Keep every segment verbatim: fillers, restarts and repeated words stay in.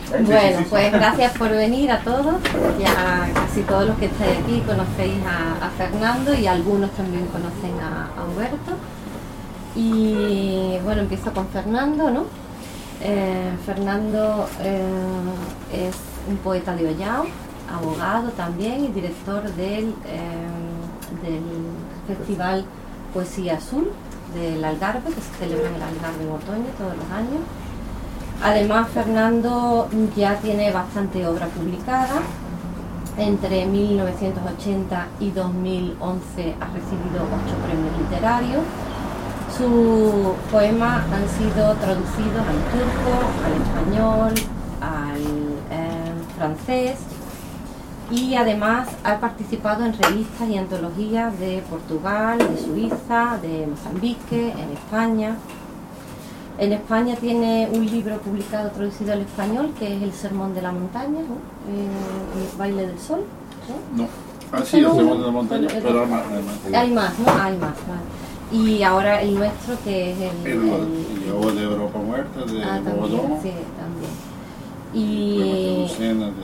Bueno, pues gracias por venir a todos. Ya casi todos los que estáis aquí conocéis a, a Fernando y algunos también conocen a, a Huberto. Y bueno, empiezo con Fernando, ¿no? Eh, Fernando eh, es un poeta de Ollao, abogado también y director del, eh, del Festival Poesía Azul del Algarve, que se celebra en el Algarve en otoño todos los años. Además, Fernando ya tiene bastante obra publicada. Entre mil novecientos ochenta y dos mil once ha recibido ocho premios literarios. Sus poemas han sido traducidos al turco, al español, al eh, francés, y además ha participado en revistas y antologías de Portugal, de Suiza, de Mozambique, en España. En España tiene un libro publicado traducido al español, que es El Sermón de la Montaña, ¿no? eh, El Baile del Sol, ¿no? No, ah, sí, El Sermón de la Montaña, pero, pero hay más. Hay más, ¿no? Hay más, vale. Y ahora el nuestro, que es el... El, el, el de Europa Muerta, de ah, Bobadón. Sí, también. Y... De Lucena, de...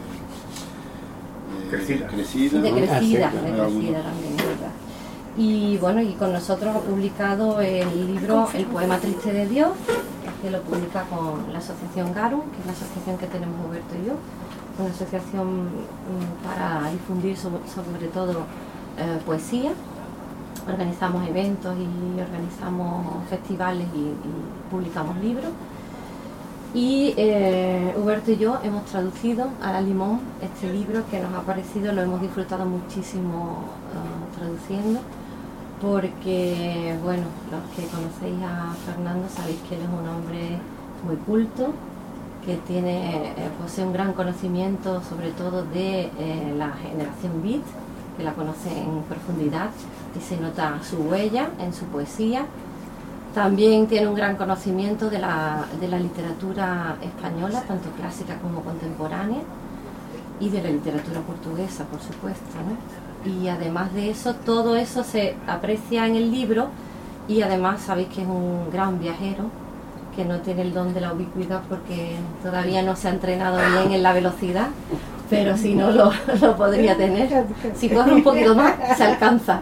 de Crecida. Crecida, de ¿no? Crecida, Ah, sí, de claro. Crecida también, ¿verdad? Y bueno, y con nosotros ha publicado el libro El Poema Triste de Dios, que lo publica con la asociación Garum, que es la asociación que tenemos Huberto y yo, una asociación para difundir sobre, sobre todo eh, poesía. Organizamos eventos y organizamos festivales y, y publicamos libros. Y eh, Huberto y yo hemos traducido a la Limón este libro, que nos ha parecido, lo hemos disfrutado muchísimo uh, traduciendo, porque, bueno, los que conocéis a Fernando sabéis que él es un hombre muy culto, que tiene, eh, posee un gran conocimiento sobre todo de eh, la generación beat, que la conoce en profundidad y se nota su huella en su poesía. También tiene un gran conocimiento de la, de la literatura española, tanto clásica como contemporánea, y de la literatura portuguesa, por supuesto, ¿no? Y además de eso, todo eso se aprecia en el libro, y además sabéis que es un gran viajero, que no tiene el don de la ubicuidad porque todavía no se ha entrenado bien en la velocidad, pero si no lo, lo podría tener. Si corre un poquito más, se alcanza.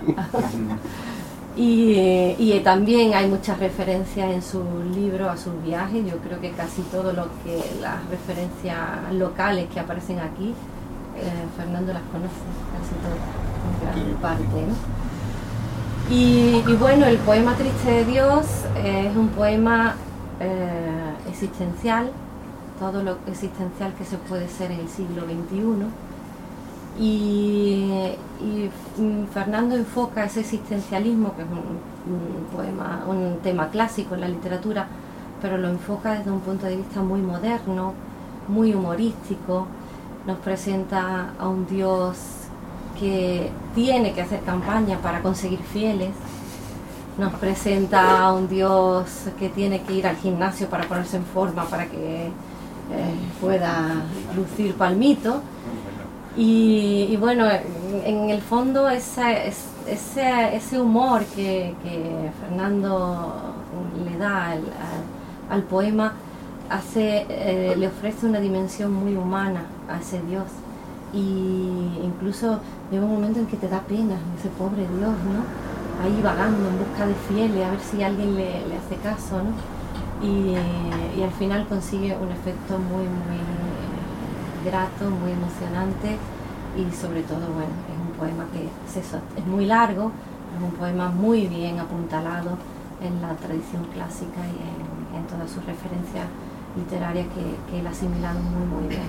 Y, y también hay muchas referencias en sus libros a sus viajes. Yo creo que casi todo lo que las referencias locales que aparecen aquí, eh, Fernando las conoce, casi todas, en gran parte, ¿no? Y, y bueno, el poema Triste de Dios eh, es un poema eh, existencial, todo lo existencial que se puede ser en el siglo veintiuno. Y, y Fernando enfoca ese existencialismo, que es un, un poema, un tema clásico en la literatura, pero lo enfoca desde un punto de vista muy moderno, muy humorístico. Nos presenta a un Dios que tiene que hacer campaña para conseguir fieles. Nos presenta a un Dios que tiene que ir al gimnasio para ponerse en forma, para que eh, pueda lucir palmito. Y, y bueno, en el fondo ese, ese, ese humor que, que Fernando le da al, al, al poema hace, eh, le ofrece una dimensión muy humana a ese Dios. Y incluso llega un momento en que te da pena ese pobre Dios, ¿no? Ahí vagando en busca de fieles, a ver si alguien le, le hace caso, ¿no? Y, y al final consigue un efecto muy, muy grato, muy emocionante, y sobre todo, bueno, es un poema que es, eso, es muy largo, es un poema muy bien apuntalado en la tradición clásica y en, en todas sus referencias literarias que, que él ha asimilado muy, muy bien.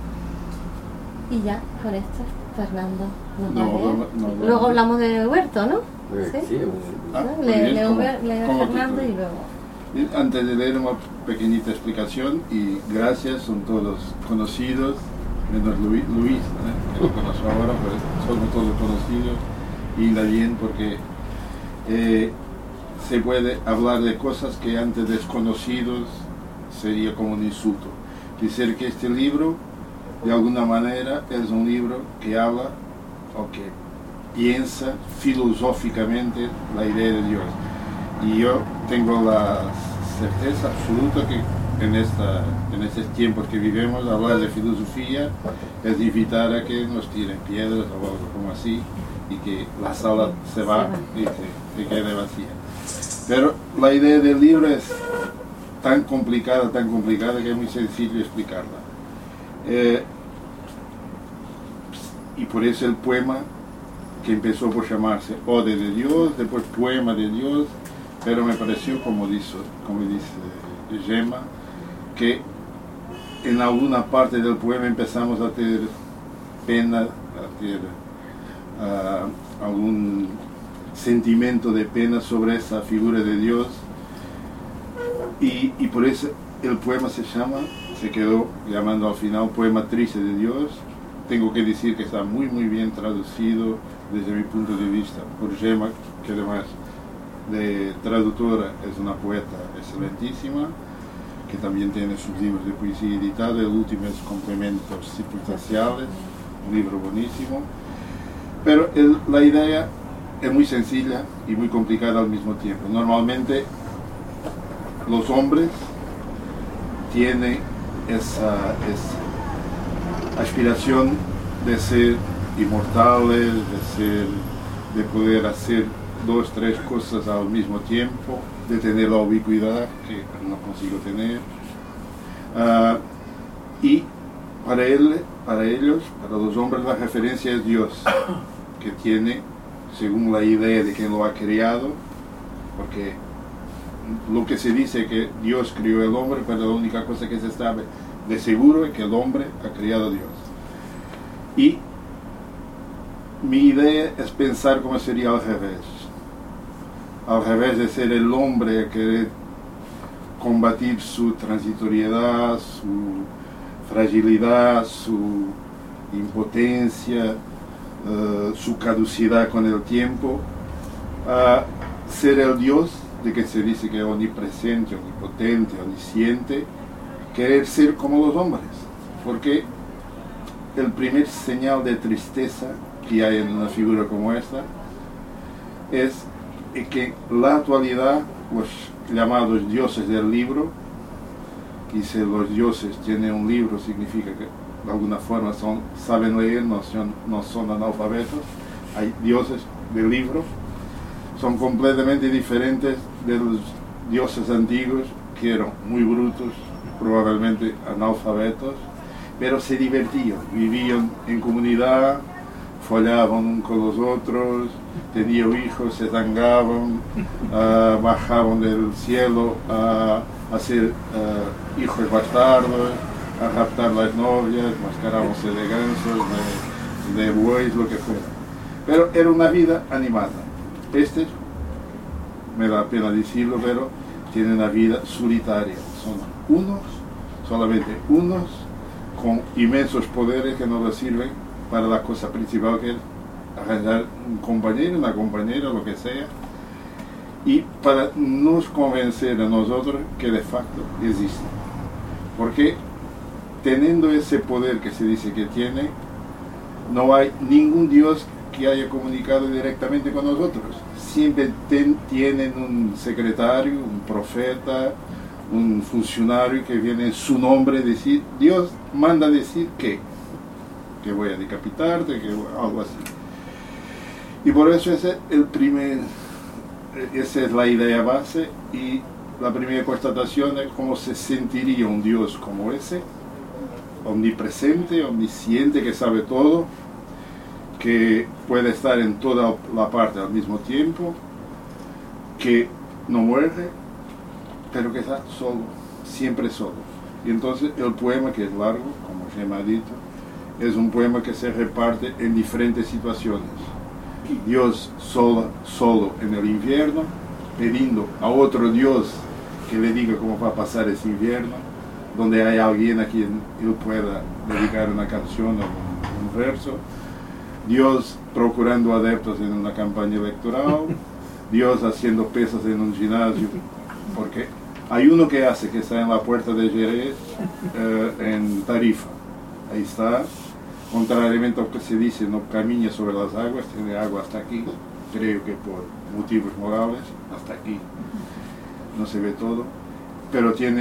Y ya, con esto, Fernando nos va a leer. No, no, no, luego hablamos de Huberto, ¿no? Sí, sí. ¿No? Ah, le, le, como, le a Fernando y luego... Antes de leer una pequeñita explicación, y gracias, son todos conocidos, menos Luis, Luis ¿eh? que lo conozco ahora, pues somos todos conocidos, y la bien porque eh, se puede hablar de cosas que antes desconocidos sería como un insulto. Decir que este libro, de alguna manera, es un libro que habla o que piensa filosóficamente la idea de Dios. Y yo tengo la certeza absoluta que en, esta, en estos tiempos que vivimos, hablar de filosofía es invitar a que nos tiren piedras o algo como así, y que la sala se va y se, se quede vacía. Pero la idea del libro es tan complicada, tan complicada, que es muy sencillo explicarla. Eh, y por eso el poema, que empezó por llamarse Ode de Dios, después Poema de Dios, pero me pareció, como dice, como dice Gemma, que en alguna parte del poema empezamos a tener pena, a tener uh, algún sentimiento de pena sobre esa figura de Dios, y, y por eso el poema se llama, se quedó llamando al final Poema Triste de Dios. Tengo que decir que está muy muy bien traducido desde mi punto de vista por Gemma, que además de traductora es una poeta excelentísima, que también tiene sus libros de poesía editados. El último es Complementos Circunstanciales, un libro buenísimo. Pero el, la idea es muy sencilla y muy complicada al mismo tiempo. Normalmente los hombres tienen esa, esa aspiración de ser inmortales, de ser, de poder hacer dos, tres cosas al mismo tiempo, de tener la ubicuidad que no consigo tener. Uh, y para, él, para ellos, para los hombres, la referencia es Dios, que tiene, según la idea de quien lo ha creado, porque lo que se dice es que Dios crió el hombre, pero la única cosa que se sabe de seguro es que el hombre ha creado a Dios. Y mi idea es pensar cómo sería al revés. Al revés de ser el hombre a querer combatir su transitoriedad, su fragilidad, su impotencia, uh, su caducidad con el tiempo, a ser el Dios de que se dice que es omnipresente, omnipotente, omnisciente, querer ser como los hombres. Porque el primer señal de tristeza que hay en una figura como esta es que la actualidad, los llamados dioses del libro, y si los dioses tienen un libro significa que de alguna forma son, saben leer, no son, no son analfabetos, hay dioses del libro, son completamente diferentes de los dioses antiguos, que eran muy brutos, probablemente analfabetos, pero se divertían, vivían en comunidad, follaban con los otros, tenían hijos, se zangaban, uh, bajaban del cielo a hacer uh, hijos bastardos, a raptar las novias, mascarándose de gansos, de, de bueyes, lo que fuera. Pero era una vida animada. Este, me da pena decirlo, pero tiene una vida solitaria. Son unos, solamente unos, con inmensos poderes que no les sirven para la cosa principal, que es arranjar un compañero, una compañera, lo que sea, y para nos convencer a nosotros que de facto existe. Porque teniendo ese poder que se dice que tiene, no hay ningún Dios que haya comunicado directamente con nosotros. Siempre ten, tienen un secretario, un profeta, un funcionario que viene en su nombre a decir, Dios manda decir que, que voy a decapitarte, que algo así. Y por eso ese es el primer, esa es la idea base, y la primera constatación es cómo se sentiría un Dios como ese, omnipresente, omnisciente, que sabe todo, que puede estar en toda la parte al mismo tiempo, que no muere, pero que está solo, siempre solo. Y entonces el poema, que es largo, como Gemma ha dicho, es un poema que se reparte en diferentes situaciones. Dios solo, solo en el invierno, pidiendo a otro Dios que le diga cómo va a pasar ese invierno, donde hay alguien a quien él pueda dedicar una canción o un, un verso. Dios procurando adeptos en una campaña electoral, Dios haciendo pesas en un gimnasio, porque hay uno que hace, que está en la puerta de Jerez, eh, en Tarifa, ahí está, contrariamente a lo que se dice, no camina sobre las aguas, tiene agua hasta aquí, creo que por motivos morales, hasta aquí, no se ve todo, pero tiene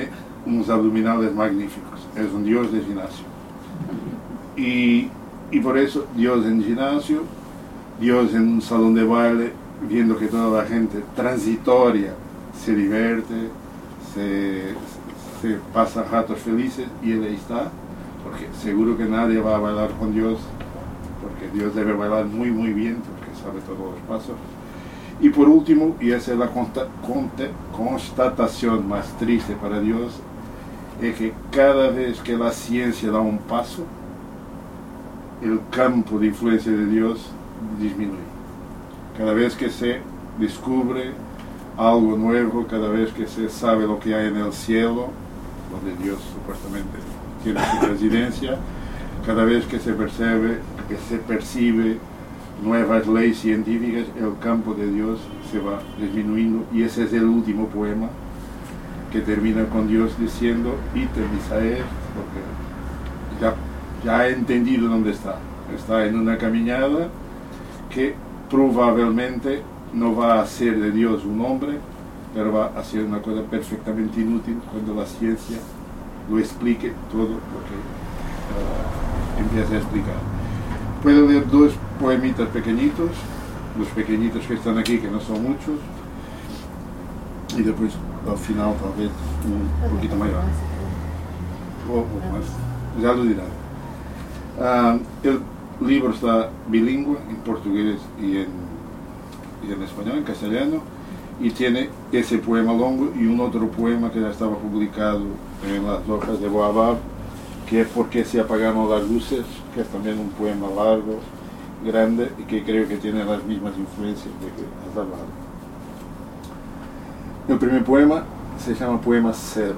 unos abdominales magníficos. Es un Dios de gimnasio. Y, y por eso Dios en gimnasio, Dios en un salón de baile, viendo que toda la gente transitoria se divierte, se, se pasa ratos felices, y él ahí está, porque seguro que nadie va a bailar con Dios, porque Dios debe bailar muy muy bien, porque sabe todos los pasos. Y por último, y esa es la consta, consta, constatación más triste para Dios, es que cada vez que la ciencia da un paso, el campo de influencia de Dios disminuye. Cada vez que se descubre algo nuevo, cada vez que se sabe lo que hay en el cielo, donde Dios supuestamente tiene su residencia, cada vez que se percibe, que se percibe nuevas leyes científicas, el campo de Dios se va disminuyendo, y ese es el último poema, que termina con Dios diciendo: "Ite Misael", porque ya, ya ha entendido dónde está. Está en una caminada que probablemente no va a ser de Dios un hombre, pero va a ser una cosa perfectamente inútil cuando la ciencia lo explique todo lo que uh, empieza a explicar. Puedo leer dos poemitas pequeñitos, los pequeñitos que están aquí, que no son muchos, y después al final tal vez un poquito mayor, o, o más, ya lo dirán. Uh, el libro está bilingüe, en portugués y en, y en español, en castellano, y tiene ese poema longo y un otro poema que ya estaba publicado en las hojas de Boabab, que es "¿Por qué se apagaron las luces?", que es también un poema largo, grande, y que creo que tiene las mismas influencias de que has hablado. El primer poema se llama Poema Cero.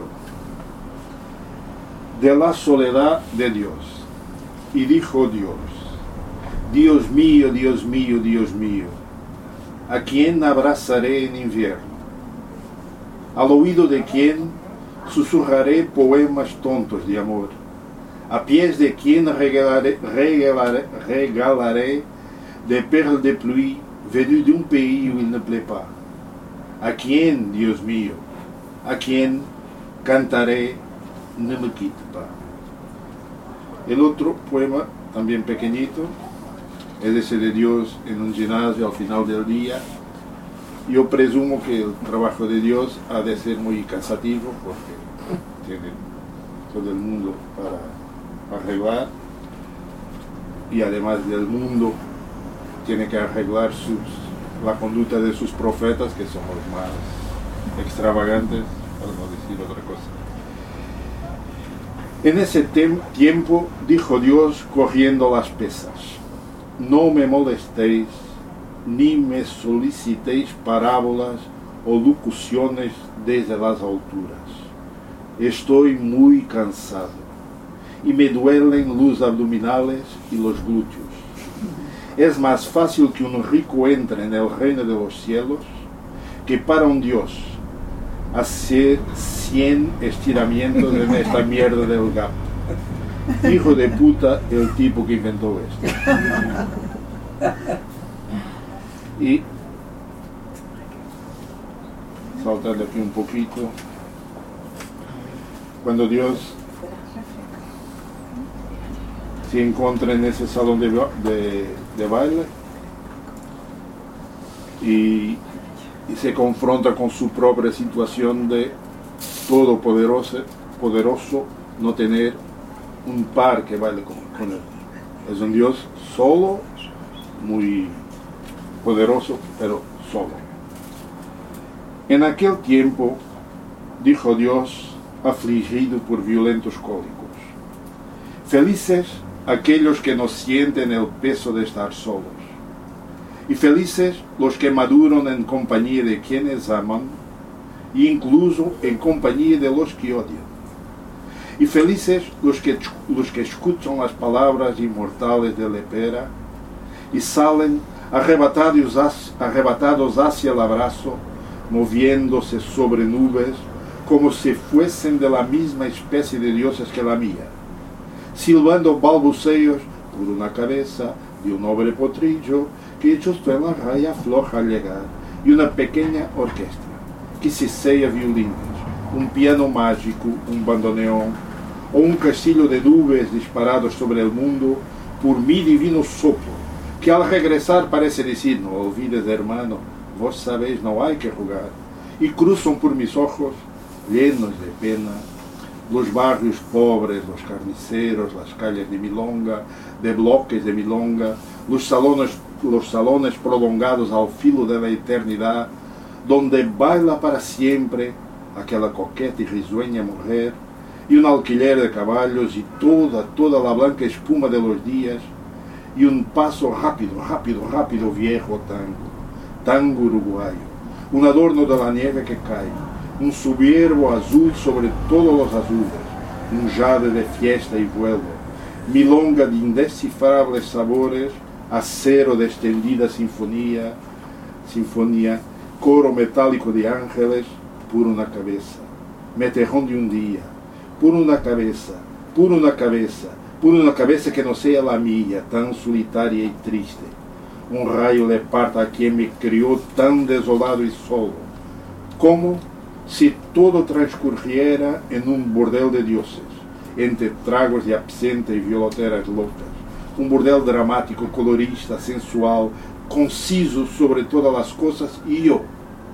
De la soledad de Dios. Y dijo Dios: Dios mío, Dios mío, Dios mío, ¿a quién abrazaré en invierno? Al oído de quién susurraré poemas tontos de amor. A pies de quién regalaré, regalaré, regalaré des perles de pluie venues d'un pays où il ne plaît pas. ¿A quién, Dios mío, a quién cantaré Ne me quitte pas? El otro poema, también pequeñito, es ese de Dios en un gimnasio al final del día. Yo presumo que el trabajo de Dios ha de ser muy cansativo, porque tiene todo el mundo para arreglar, y además del mundo tiene que arreglar sus, la conducta de sus profetas, que son los más extravagantes, para no decir otra cosa. En ese tiempo dijo Dios cogiendo las pesas: no me molestéis, ni me solicitéis parábolas o locuciones desde las alturas. Estoy muy cansado, y me duelen los abdominales y los glúteos. Es más fácil que un rico entre en el reino de los cielos que para un Dios hacer cien estiramientos en esta mierda del gato. Hijo de puta el tipo que inventó esto. Y saltando aquí un poquito, cuando Dios se encuentra en ese salón de, de, de baile y, y se confronta con su propia situación de todopoderoso, poderoso, no tener un par que baile con, con él. Es un Dios solo, muy poderoso, pero solo. En aquel tiempo, dijo Dios, afligido por violentos cólicos: felices aquellos que no sienten el peso de estar solos, y felices los que maduran en compañía de quienes aman, e incluso en compañía de los que odian. Y felices los que, los que escuchan las palabras inmortales de Lepera y salen arrebatados, arrebatados hacia el abrazo, moviéndose sobre nubes como si fuesen de la misma especie de dioses que la mía, silbando balbuceos por una cabeza de un noble potrillo que justo en la raya floja al llegar, y una pequeña orquesta que se sella violines, um piano mágico, um bandoneón, ou um castilho de nuvens disparados sobre o mundo por mi divino sopro, que al regressar parece dizer: no olvides, hermano, vos sabéis, não há que rogar, e cruzam por mis ojos, llenos de pena, los barrios pobres, los carniceros, las calles de milonga, de bloques de milonga, los salones, los salones prolongados ao filo de la eternidad, donde baila para siempre aquela coqueta e risueña mujer, e um alquiler de caballos, e toda, toda a blanca espuma de los días, e um passo rápido, rápido, rápido, viejo tango, tango uruguayo, um adorno de la nieve que cai, um soberbo azul sobre todos os azules, um jade de fiesta e vuelo, milonga de indescifráveis sabores, acero de estendida sinfonia, sinfonia, coro metálico de ángeles, por uma cabeça, meterrón de um dia, por uma cabeça, por uma cabeça, por uma cabeça que não seja a minha, tão solitária e triste. Um raio le parta a quem me criou tão desolado e solo, como se todo transcurriera em um bordel de dioses, entre tragos de absenta e violoteras loucas. Um bordel dramático, colorista, sensual, conciso sobre todas as coisas, e eu,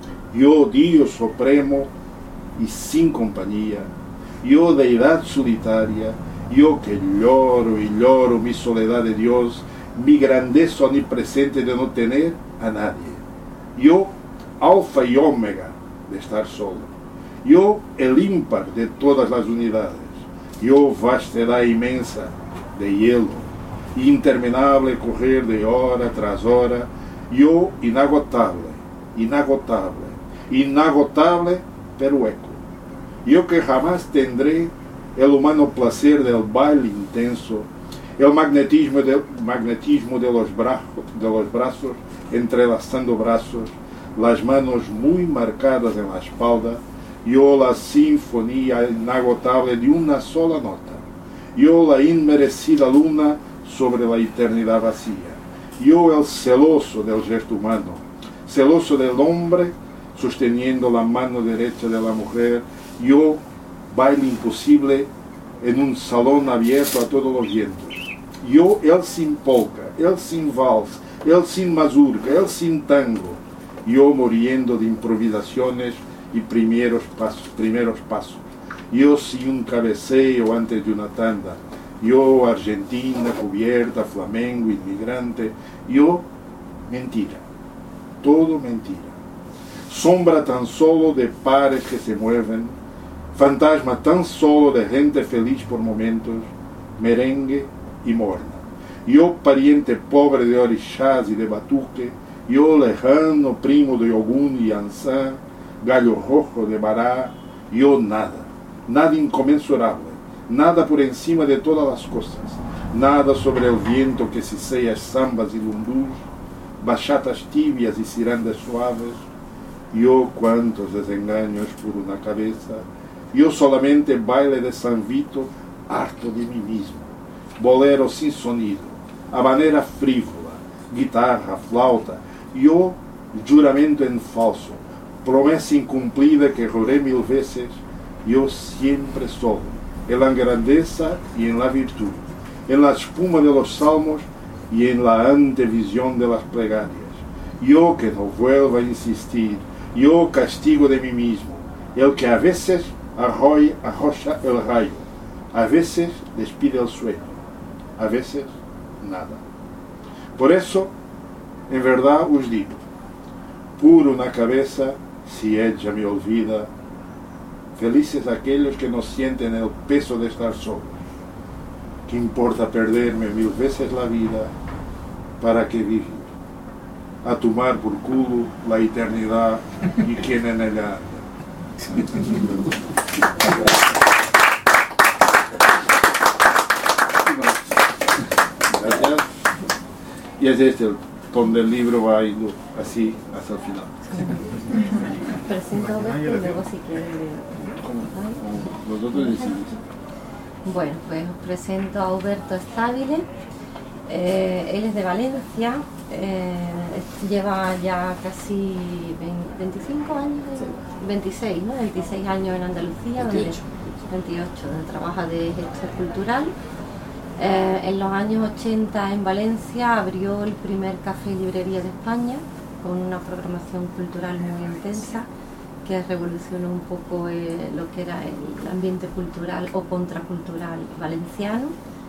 eu, Dios Supremo, e sem companhia, eu, deidade solitária, eu que lloro e lloro mi soledad de Dios, mi grandeza onipresente de não ter a nadie. Eu, alfa e ômega de estar solo. Eu, el ímpar de todas as unidades. Eu, vastedad imensa de hielo, e interminável correr de hora tras hora. Eu, inagotável, inagotável, inagotável, pero eco. Eu que jamás tendré el humano placer del baile intenso, el magnetismo de, magnetismo de, los, brazos, de los brazos entrelazando brazos, las manos muy marcadas en la espalda, yo la sinfonía inagotable de una sola nota, yo la inmerecida luna sobre la eternidad vacía, yo el celoso del gesto humano, celoso del hombre sosteniendo la mano derecha de la mujer, yo baile imposible en un salón abierto a todos los vientos. Yo, él sin polka, él sin vals, él sin mazurca, él sin tango. Yo muriendo de improvisaciones y primeros pasos, primeros pasos. Yo sin un cabeceo antes de una tanda. Yo, Argentina, cubierta, Flamengo, inmigrante. Yo, mentira. Todo mentira. Sombra tan solo de pares que se mueven, fantasma tan solo de gente feliz por momentos, merengue y morna. Yo, pariente pobre de orixás y de batuque, yo, lejano primo de Ogún y Ansán, gallo rojo de Bará, yo nada, nada inconmensurable, nada por encima de todas las cosas, nada sobre el viento que cicea zambas y lundus, bachatas tibias y cirandas suaves. Yo, cuántos desengaños por una cabeza, yo solamente baile de San Vito, harto de mí mismo, bolero sin sonido, habanera frívola, guitarra, flauta, yo, juramento en falso, promesa incumplida que juré mil veces, yo siempre solo, en la grandeza y en la virtud, en la espuma de los salmos y en la antevisión de las plegarias, yo que no vuelvo a insistir, yo castigo de mí mismo, el que a veces arroja, arroja el rayo, a veces despide el sueño, a veces nada. Por eso, en verdad os digo, por una cabeza, si ella me olvida, felices aquellos que no sienten el peso de estar solos. ¿Qué importa perderme mil veces la vida? ¿Para qué vivir? A tomar por culo la eternidad y quien en ella anda. Gracias. Y es este el ton del libro, va indo así hasta el final. Presento a Alberto y luego si quieren Vosotros decidís. Bueno, pues os presento a Alberto Stabile. Eh, él es de Valencia, eh, lleva ya casi veinticinco años, veintiséis, ¿no? veintiséis años en Andalucía, veintiocho. Donde, veintiocho, donde trabaja de gestor cultural. Eh, en los años ochenta en Valencia abrió el primer café y librería de España, con una programación cultural muy intensa, que revolucionó un poco eh, lo que era el ambiente cultural o contracultural valenciano.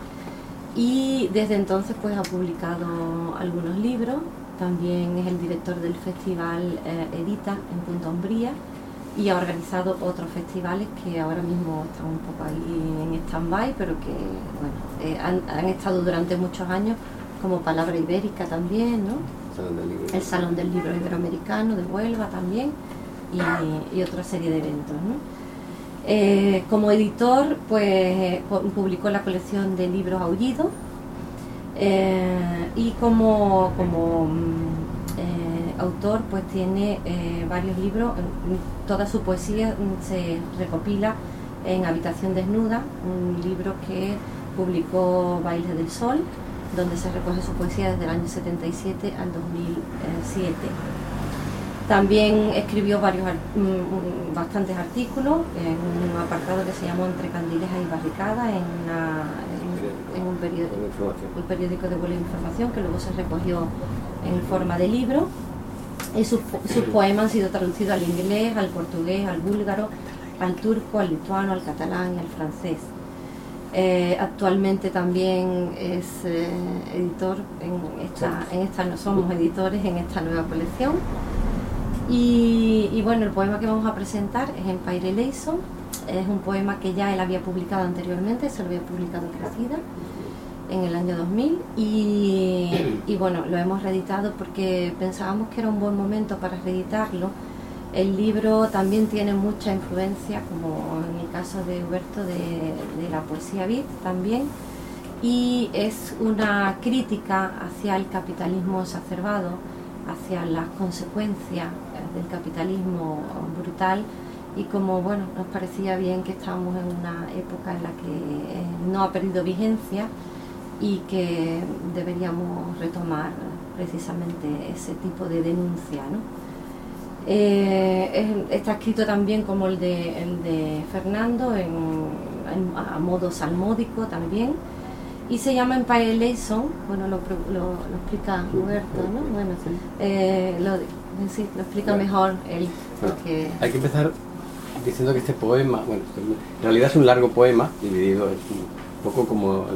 Y desde entonces pues ha publicado algunos libros, también es el director del festival eh, Edita en Punta Umbría, y ha organizado otros festivales que ahora mismo están un poco ahí en stand-by, pero que bueno, eh, han, han estado durante muchos años, como Palabra Ibérica también, ¿no? Salón del Libro. El Salón del Libro Iberoamericano de Huelva también, y, y otra serie de eventos, ¿no? Eh, como editor, pues publicó la colección de libros Aullido, eh, y como, como eh, autor pues tiene eh, varios libros. Toda su poesía se recopila en Habitación Desnuda, un libro que publicó Baile del Sol, donde se recoge su poesía desde el año setenta y siete al dos mil siete. También escribió varios, bastantes artículos en un apartado que se llamó Entre Candilejas y Barricadas, en, una, en, en un, periódico, un periódico de Huelva Información, que luego se recogió en forma de libro. Y sus, sus poemas han sido traducidos al inglés, al portugués, al búlgaro, al turco, al lituano, al catalán y al francés. Eh, actualmente también es eh, editor en esta, en esta, no somos editores en esta nueva colección. Y, y bueno, el poema que vamos a presentar es Empire Leison. Es un poema que ya él había publicado anteriormente, se lo había publicado Crecida en el año dos mil, y, y bueno, lo hemos reeditado porque pensábamos que era un buen momento para reeditarlo. El libro también tiene mucha influencia, como en el caso de Huberto, de, de la poesía beat también, y es una crítica hacia el capitalismo exacerbado, hacia las consecuencias del capitalismo brutal, y como bueno, nos parecía bien que estábamos en una época en la que eh, no ha perdido vigencia y que deberíamos retomar precisamente ese tipo de denuncia, ¿no? Eh, es, está escrito también como el de, el de Fernando, en, en, a modo salmódico también, y se llama Empire Leison. Bueno, lo, lo, lo explica Huberto, ¿no? Bueno, eh, lo, sí, lo explica mejor él, porque... Hay que empezar diciendo que este poema, bueno, en realidad es un largo poema, dividido, es un poco como el,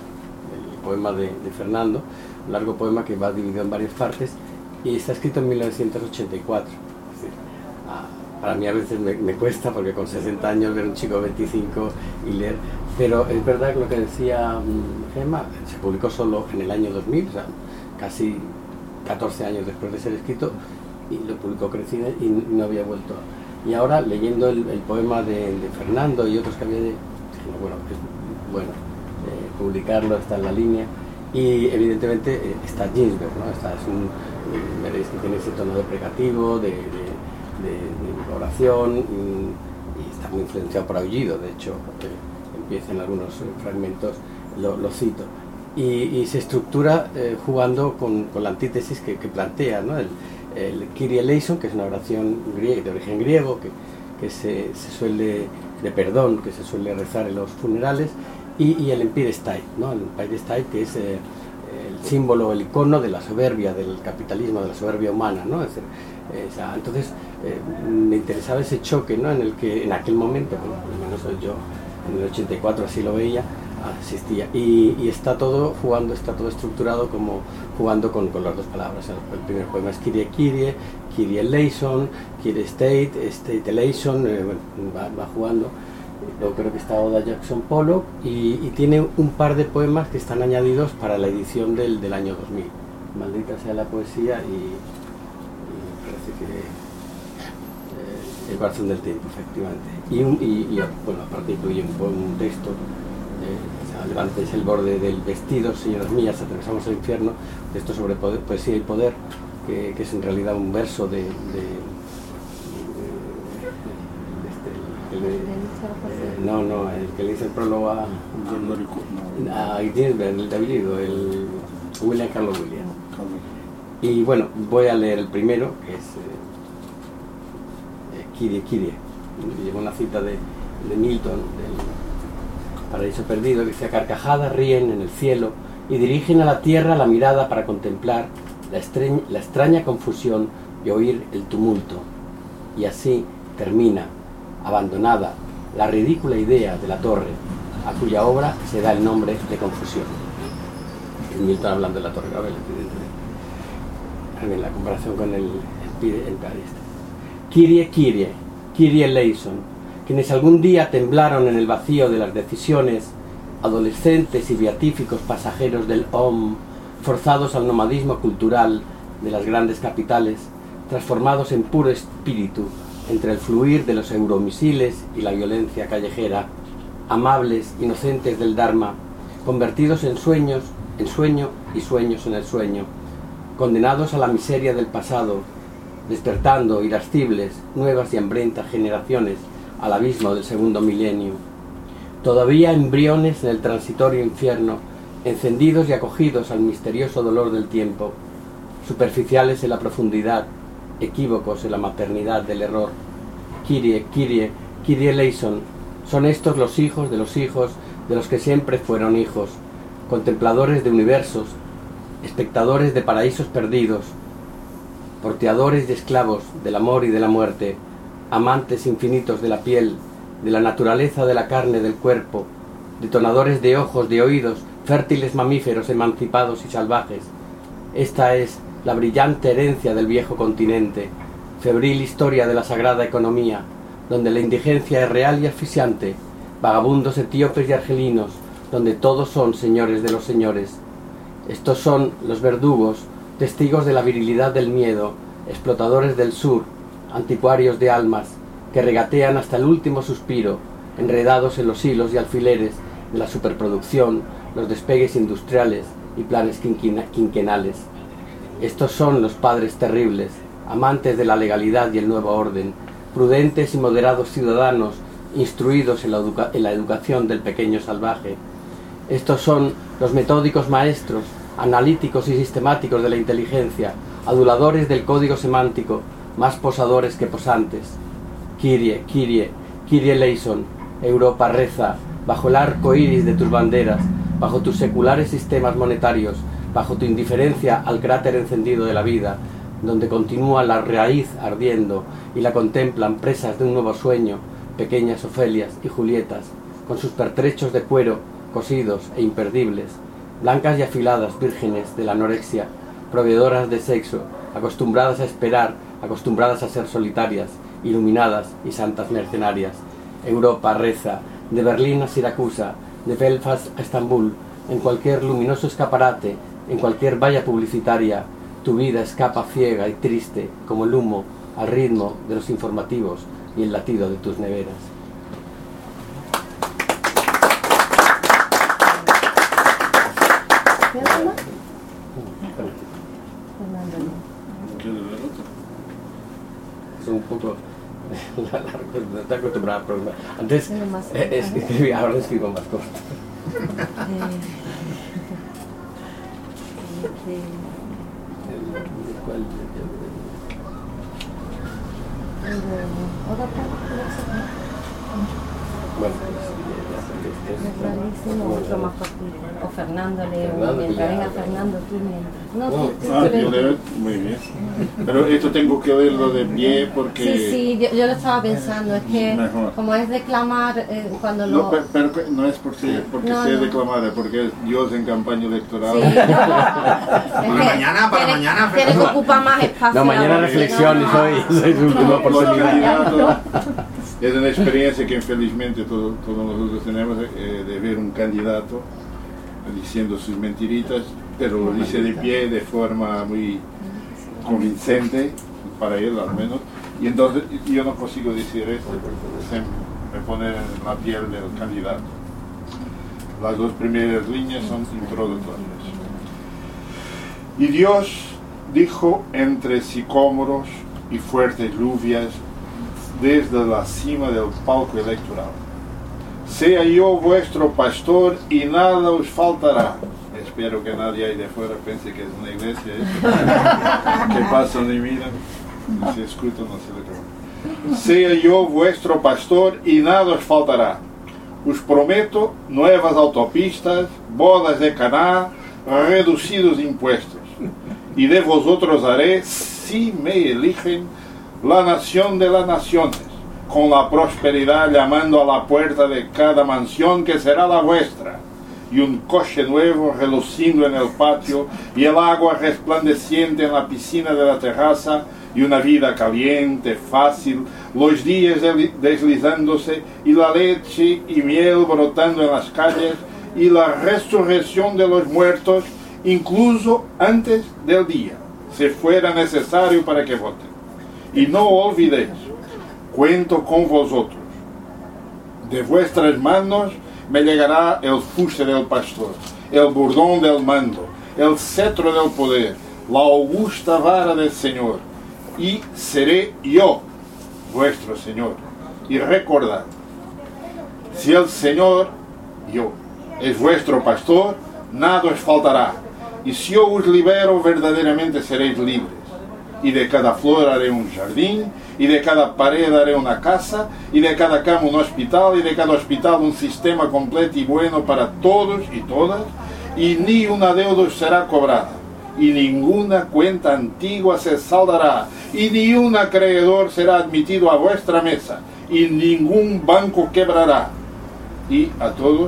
el poema de, de Fernando, un largo poema que va dividido en varias partes, y está escrito en mil novecientos ochenta y cuatro. Es decir, ah, para mí a veces me, me cuesta, porque con sesenta años ver un chico de veinticinco y leer, pero es verdad que lo que decía Gemma, se publicó solo en el año dos mil, o sea, casi catorce años después de ser escrito, y lo publicó Crecida y no había vuelto. Y ahora, leyendo el, el poema de, de Fernando y otros que había de... Bueno, es bueno eh, publicarlo, está en la línea, y evidentemente eh, está Ginsberg, ¿no? Está, es un, veréis que tiene ese tono deprecativo, de, de, de, de oración, y, y está muy influenciado por Aullido, de hecho, eh, empieza en algunos fragmentos, lo, lo cito. Y, y se estructura eh, jugando con, con la antítesis que, que plantea, ¿no? El, el Kyrie eleison, que es una oración griega, de origen griego, que, que se, se suele, de perdón, que se suele rezar en los funerales, y, y el Empire State, ¿no? El Empire State, que es eh, el símbolo, el icono de la soberbia, del capitalismo, de la soberbia humana, ¿no? Es decir, esa, entonces eh, me interesaba ese choque, ¿no? En el que en aquel momento, bueno, por lo menos yo en el ochenta y cuatro así lo veía, asistía, y, y está todo jugando, está todo estructurado como jugando con, con las dos palabras. El, el primer poema es Kyrie Kyrie, Kyrie eleison, Kyrie State, State eleison, eh, bueno, va, va jugando. Luego creo que está Oda Jackson Pollock, y, y tiene un par de poemas que están añadidos para la edición del, del año dos mil. Maldita sea la poesía y, y parece que eh, El corazón del tiempo, efectivamente. Y, un, y, y bueno, aparte incluye un, un texto. Eh, levantéis el borde del vestido, señoras mías, atravesamos el infierno, esto sobre poder, poesía y poder, que, que es en realidad un verso de, de, de, de, de, de, de, de eh, no, no, el que le dice el prólogo a, a, a Ginsberg, el David, el William Carlos Williams. Y bueno, voy a leer el primero, que es eh, Kyrie, Kyrie. Llevo una cita de, de Milton, del Paraíso Perdido, que dice: a carcajadas ríen en el cielo y dirigen a la tierra la mirada para contemplar la, estreñ, la extraña confusión y oír el tumulto. Y así termina, abandonada, la ridícula idea de la torre, a cuya obra se da el nombre de Confusión. Es Milton hablando de la Torre Babel, evidentemente. En la comparación con el, el, el este. Kyrie, Kyrie, Kyrie eleison, quienes algún día temblaron en el vacío de las decisiones, adolescentes y beatíficos pasajeros del Om, forzados al nomadismo cultural de las grandes capitales, transformados en puro espíritu entre el fluir de los euromisiles y la violencia callejera, amables, inocentes del Dharma, convertidos en sueños, en sueño y sueños en el sueño, condenados a la miseria del pasado, despertando irascibles, nuevas y hambrientas generaciones al abismo del segundo milenio, todavía embriones en el transitorio infierno, encendidos y acogidos al misterioso dolor del tiempo, superficiales en la profundidad, equívocos en la maternidad del error. Kyrie, Kyrie, Kyrie eleison, son estos los hijos de los hijos de los que siempre fueron hijos, contempladores de universos, espectadores de paraísos perdidos, porteadores y esclavos del amor y de la muerte, amantes infinitos de la piel, de la naturaleza de la carne del cuerpo, detonadores de ojos, de oídos, fértiles mamíferos emancipados y salvajes. Esta es la brillante herencia del viejo continente, febril historia de la sagrada economía, donde la indigencia es real y asfixiante, vagabundos etíopes y argelinos, donde todos son señores de los señores. Estos son los verdugos, testigos de la virilidad del miedo, explotadores del sur, anticuarios de almas, que regatean hasta el último suspiro, enredados en los hilos y alfileres de la superproducción, los despegues industriales y planes quinquenales. Estos son los padres terribles, amantes de la legalidad y el nuevo orden, prudentes y moderados ciudadanos, instruidos en la, educa- en la educación del pequeño salvaje. Estos son los metódicos maestros, analíticos y sistemáticos de la inteligencia, aduladores del código semántico, más posadores que posantes. Kyrie, Kyrie, Kyrie eleison, Europa reza, bajo el arco iris de tus banderas, bajo tus seculares sistemas monetarios, bajo tu indiferencia al cráter encendido de la vida, donde continúa la raíz ardiendo y la contemplan presas de un nuevo sueño, pequeñas Ofelias y Julietas, con sus pertrechos de cuero, cosidos e imperdibles, blancas y afiladas vírgenes de la anorexia, proveedoras de sexo, acostumbradas a esperar, acostumbradas a ser solitarias, iluminadas y santas mercenarias. Europa reza, de Berlín a Siracusa, de Belfast a Estambul, en cualquier luminoso escaparate, en cualquier valla publicitaria, tu vida escapa ciega y triste como el humo al ritmo de los informativos y el latido de tus neveras. Es un poco largo, no estoy acostumbrado, pero antes eh, escribí, ahora escribo más cosas. Bueno, otro más cortito. O Fernando lee un mientras. Venga, Fernando, tú mientras. No, tú, tú, ah, tú yo leo, muy bien. Pero esto tengo que leerlo de pie porque... Sí, sí, yo, yo lo estaba pensando. Es que mejor. Como es declamar, eh, cuando lo... No, pero, pero no es porque, porque no, sé no. declamar, es porque es Dios en campaña electoral. Sí, no. Para mañana, para tiene, mañana, tiene que ocupar más espacio. No, mañana reflexiones hoy, es su última Los oportunidad. candidatos, es una experiencia que infelizmente todos, todos nosotros tenemos eh, de ver un candidato diciendo sus mentiritas, pero lo dice de pie de forma muy convincente, para él al menos, y entonces yo no consigo decir esto, se me pone en la piel del candidato. Las dos primeras líneas son introductorias. Y Dios dijo entre sicómoros y fuertes lluvias desde la cima del palco electoral: sea yo vuestro pastor y nada os faltará. Es espero que nadie ahí de fuera piense que es una iglesia, ¿eh? Que pasan y miran, si escuchan no se le acaba. Sea yo vuestro pastor y nada os faltará. Os prometo nuevas autopistas, bodas de Caná, reducidos impuestos. Y de vosotros haré, si me eligen, la nación de las naciones, con la prosperidad llamando a la puerta de cada mansión que será la vuestra, y un coche nuevo reluciendo en el patio, y el agua resplandeciente en la piscina de la terraza, y una vida caliente, fácil, los días deslizándose, y la leche y miel brotando en las calles, y la resurrección de los muertos, incluso antes del día, si fuera necesario para que voten. Y no olvidéis, cuento con vosotros. De vuestras manos me llegará el fuste del pastor, el bordón del mando, el cetro del poder, la augusta vara del Señor, y seré yo vuestro Señor. Y recordad, si el Señor, yo, es vuestro pastor, nada os faltará. Y si yo os libero, verdaderamente seréis libres. Y de cada flor haré un jardín, y de cada pared haré una casa, y de cada cama un hospital, y de cada hospital un sistema completo y bueno para todos y todas, y ni una deuda os será cobrada, y ninguna cuenta antigua se saldará, y ni un acreedor será admitido a vuestra mesa, y ningún banco quebrará. Y a todos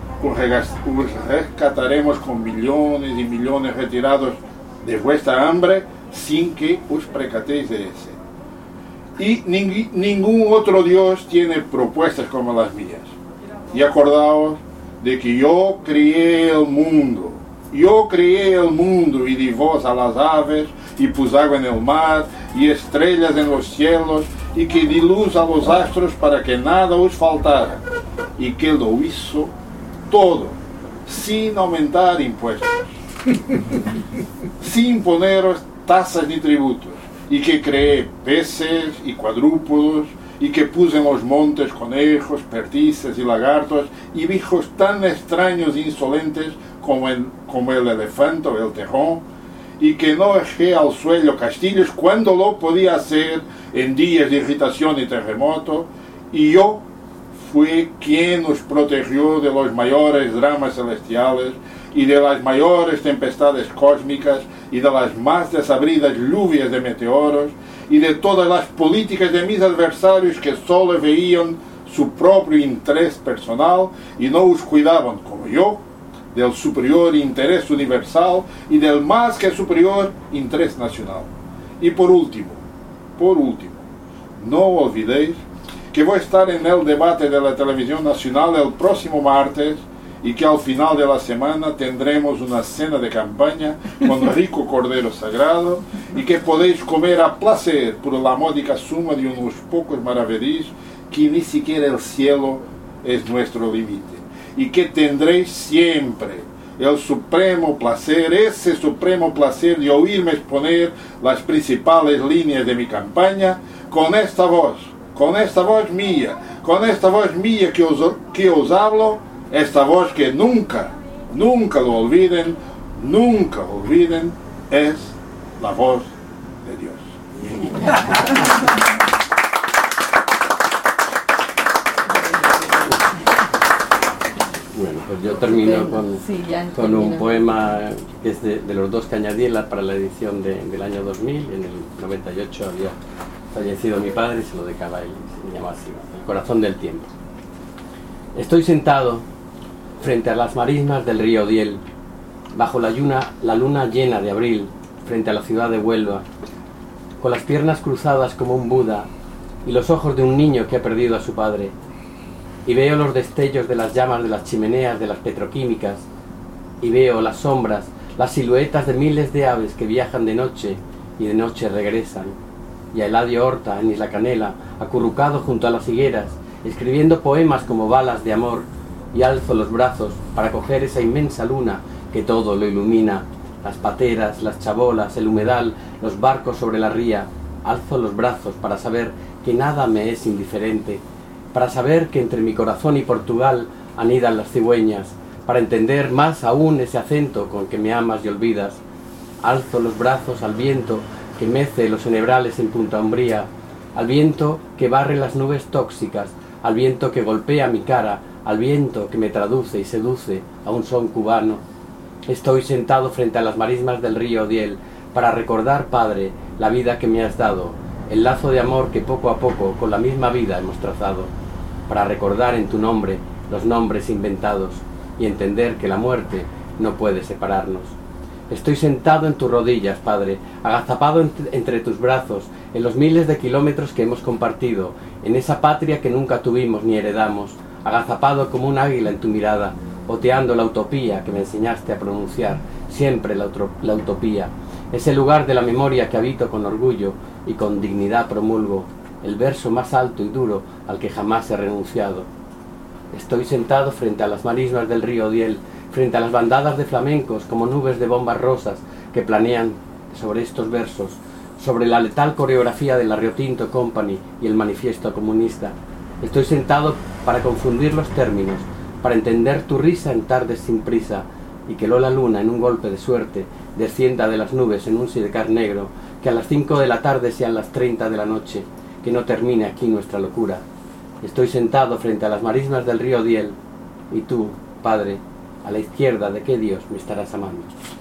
os rescataremos con millones y millones retirados de vuestra hambre, sin que os percatéis de ese. Y ning ningún otro Dios tiene propuestas como las mías. Y acordaos de que yo crié el mundo, yo crié el mundo y di voz a las aves, y pus agua en el mar, y estrellas en los cielos, y que di luz a los astros para que nada os faltara, y que lo hizo todo, sin aumentar impuestos, sin poneros tasas ni tributos, y que creé peces y cuadrúpedos, y que puse en los montes conejos, perdices y lagartos, y bichos tan extraños e insolentes como el, como el elefante o el tejón, y que no eché al suelo castillos cuando lo podía hacer en días de irritación y terremoto, y yo fui quien nos protegió de los mayores dramas celestiales y de las mayores tempestades cósmicas y de las más desabridas lluvias de meteoros y de todas las políticas de mis adversarios que solo veían su propio interés personal y no os cuidaban, como yo, del superior interés universal y del más que superior interés nacional. Y por último, por último, no olvidéis que voy a estar en el debate de la televisión nacional el próximo martes y que al final de la semana tendremos una cena de campaña con rico cordero sagrado y que podéis comer a placer por la módica suma de unos pocos maravedís que ni siquiera el cielo es nuestro límite y que tendréis siempre el supremo placer, ese supremo placer de oírme exponer las principales líneas de mi campaña con esta voz, con esta voz mía, con esta voz mía que os, que os hablo, esta voz que nunca, nunca lo olviden, nunca olviden, es la voz de Dios. Bueno, pues yo termino con, sí, con un poema que es de, de los dos que añadí la, para la edición de, del año dos mil. En el noventa y ocho había fallecido mi padre y se lo dedicaba a él, se llama así, El corazón del tiempo. Estoy sentado frente a las marismas del río Diel, bajo la luna, la luna llena de abril, frente a la ciudad de Huelva, con las piernas cruzadas como un Buda y los ojos de un niño que ha perdido a su padre. Y veo los destellos de las llamas de las chimeneas de las petroquímicas, y veo las sombras, las siluetas de miles de aves que viajan de noche y de noche regresan, y a Eladio Horta en Isla Canela, acurrucado junto a las higueras, escribiendo poemas como balas de amor, y alzo los brazos para coger esa inmensa luna que todo lo ilumina, las pateras, las chabolas, el humedal, los barcos sobre la ría. Alzo los brazos para saber que nada me es indiferente, para saber que entre mi corazón y Portugal anidan las cigüeñas, para entender más aún ese acento con que me amas y olvidas. Alzo los brazos al viento que mece los enebrales en Punta Umbría, al viento que barre las nubes tóxicas, al viento que golpea mi cara, al viento que me traduce y seduce a un son cubano. Estoy sentado frente a las marismas del río Odiel para recordar, Padre, la vida que me has dado, el lazo de amor que poco a poco con la misma vida hemos trazado, para recordar en tu nombre los nombres inventados y entender que la muerte no puede separarnos. Estoy sentado en tus rodillas, Padre, agazapado entre, entre tus brazos, en los miles de kilómetros que hemos compartido, en esa patria que nunca tuvimos ni heredamos, agazapado como un águila en tu mirada, oteando la utopía que me enseñaste a pronunciar, siempre la, la utopía, ese lugar de la memoria que habito con orgullo y con dignidad promulgo, el verso más alto y duro al que jamás he renunciado. Estoy sentado frente a las marismas del río Odiel, frente a las bandadas de flamencos como nubes de bombas rosas que planean sobre estos versos, sobre la letal coreografía de la Rio Tinto Company y el manifiesto comunista. Estoy sentado para confundir los términos, para entender tu risa en tardes sin prisa, y que Lola Luna, en un golpe de suerte, descienda de las nubes en un sidecar negro, que a las cinco de la tarde sean las treinta de la noche, que no termine aquí nuestra locura. Estoy sentado frente a las marismas del río Odiel, y tú, Padre, a la izquierda de qué Dios me estarás amando.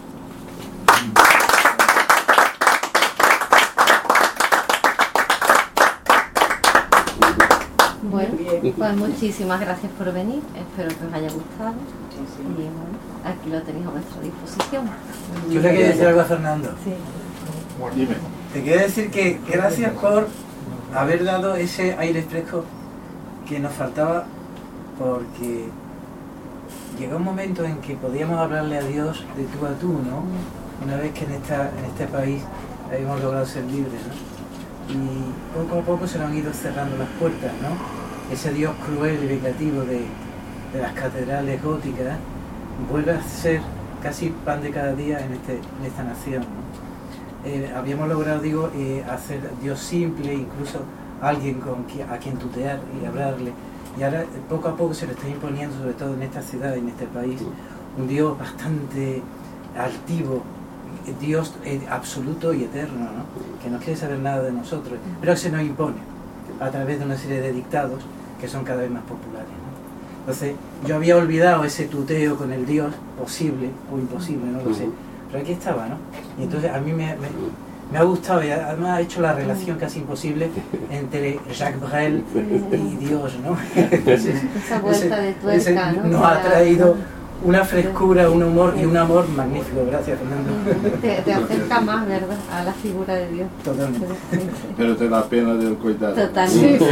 Bueno, pues muchísimas gracias por venir, espero que os haya gustado y bueno, aquí lo tenéis a vuestra disposición. Yo le quería decir algo a Fernando. Sí. Dime. Te quiero decir que gracias por haber dado ese aire fresco que nos faltaba, porque llegó un momento en que podíamos hablarle a Dios de tú a tú, ¿no? Una vez que en, esta, en este país habíamos logrado ser libres, ¿no? Y poco a poco se nos han ido cerrando las puertas, ¿no? Ese Dios cruel y vengativo de, de las catedrales góticas vuelve a ser casi pan de cada día en, este, en esta nación, ¿no? Eh, habíamos logrado, digo, eh, hacer Dios simple, incluso alguien con quien, a quien tutear y hablarle. Y ahora, poco a poco, se le está imponiendo, sobre todo en esta ciudad, en este país, un Dios bastante altivo, Dios absoluto y eterno, ¿no? Que no quiere saber nada de nosotros, pero se nos impone a través de una serie de dictados que son cada vez más populares, ¿no? Entonces, yo había olvidado ese tuteo con el Dios posible o imposible, no lo sé, pero aquí estaba, ¿no? Y entonces a mí me, me, me ha gustado, y además ha hecho la relación casi imposible entre Jacques Brel y Dios, ¿no? Entonces, esa vuelta de tuerca, ese ¿no? nos ha traído una frescura, un humor y un amor magnífico. Gracias, Fernando. Te, te acerca más, ¿verdad?, a la figura de Dios. Totalmente. Pero te da pena del coitado. Totalmente.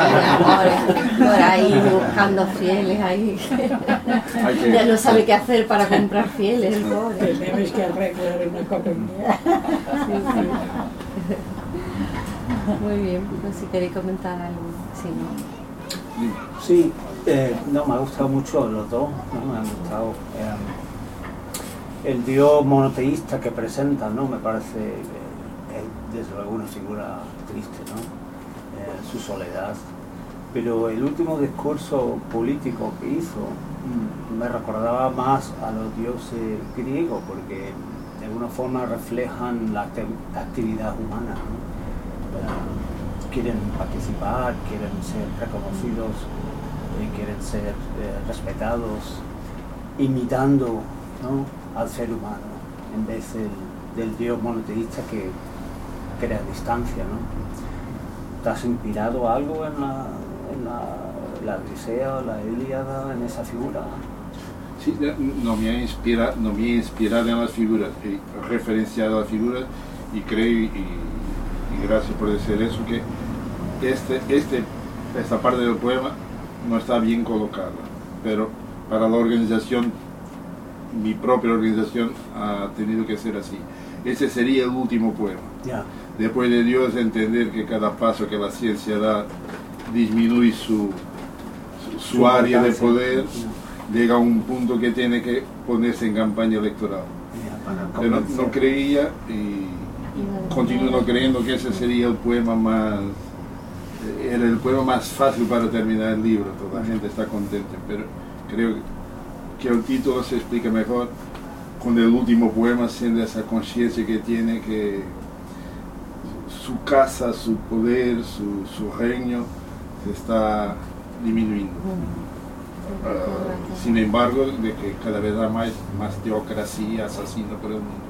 Por, por ahí buscando fieles ahí. Que... Ya no sabe qué hacer para comprar fieles, el pobre. Tenemos que arreglar una compañía. Sí, sí. Muy bien, pues si queréis comentar algo, sí, ¿no? Sí, eh, no, me ha gustado mucho los dos, ¿no? Me han gustado eh, el Dios monoteísta que presentan, ¿no? Me parece eh, desde luego una figura triste, ¿no? Eh, su soledad, pero el último discurso político que hizo mm, me recordaba más a los dioses griegos, porque de alguna forma reflejan la, la actividad humana, ¿no? Eh, quieren participar, quieren ser reconocidos, eh, quieren ser eh, respetados, imitando, ¿no?, al ser humano, en vez del, del Dios monoteísta que crea distancia, ¿no? ¿Te has inspirado algo en la, en la, la Odisea, la Ilíada, en esa figura? Sí, no me ha inspirado, no me he inspirado en las figuras, he referenciado las figuras y creo, y, y gracias por decir eso, que este, este, esta parte del poema no está bien colocada, pero para la organización, mi propia organización ha tenido que ser así. Ese sería el último poema. Yeah. Después de Dios, entender que cada paso que la ciencia da disminuye su, su, su, su área de poder, yeah. Llega a un punto que tiene que ponerse en campaña electoral. Yeah, pero no, no creía y continúo no creyendo que ese sería el poema más, era el poema más fácil para terminar el libro. Toda la gente está contenta, pero creo que que el título se explica mejor, con el último poema, siendo esa conciencia que tiene que su casa, su poder, su, su reino se está disminuyendo. Uh, sin embargo, de que cada vez hay más, más teocracia, asesino por el mundo.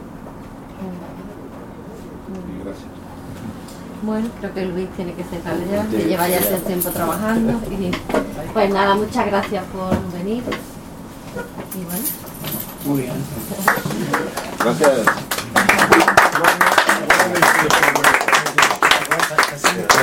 Y gracias. Bueno, creo que Luis tiene que cerrar ya, que lleva ya ese tiempo trabajando. Y pues nada, muchas gracias por venir. Y bueno. Muy bien. Gracias.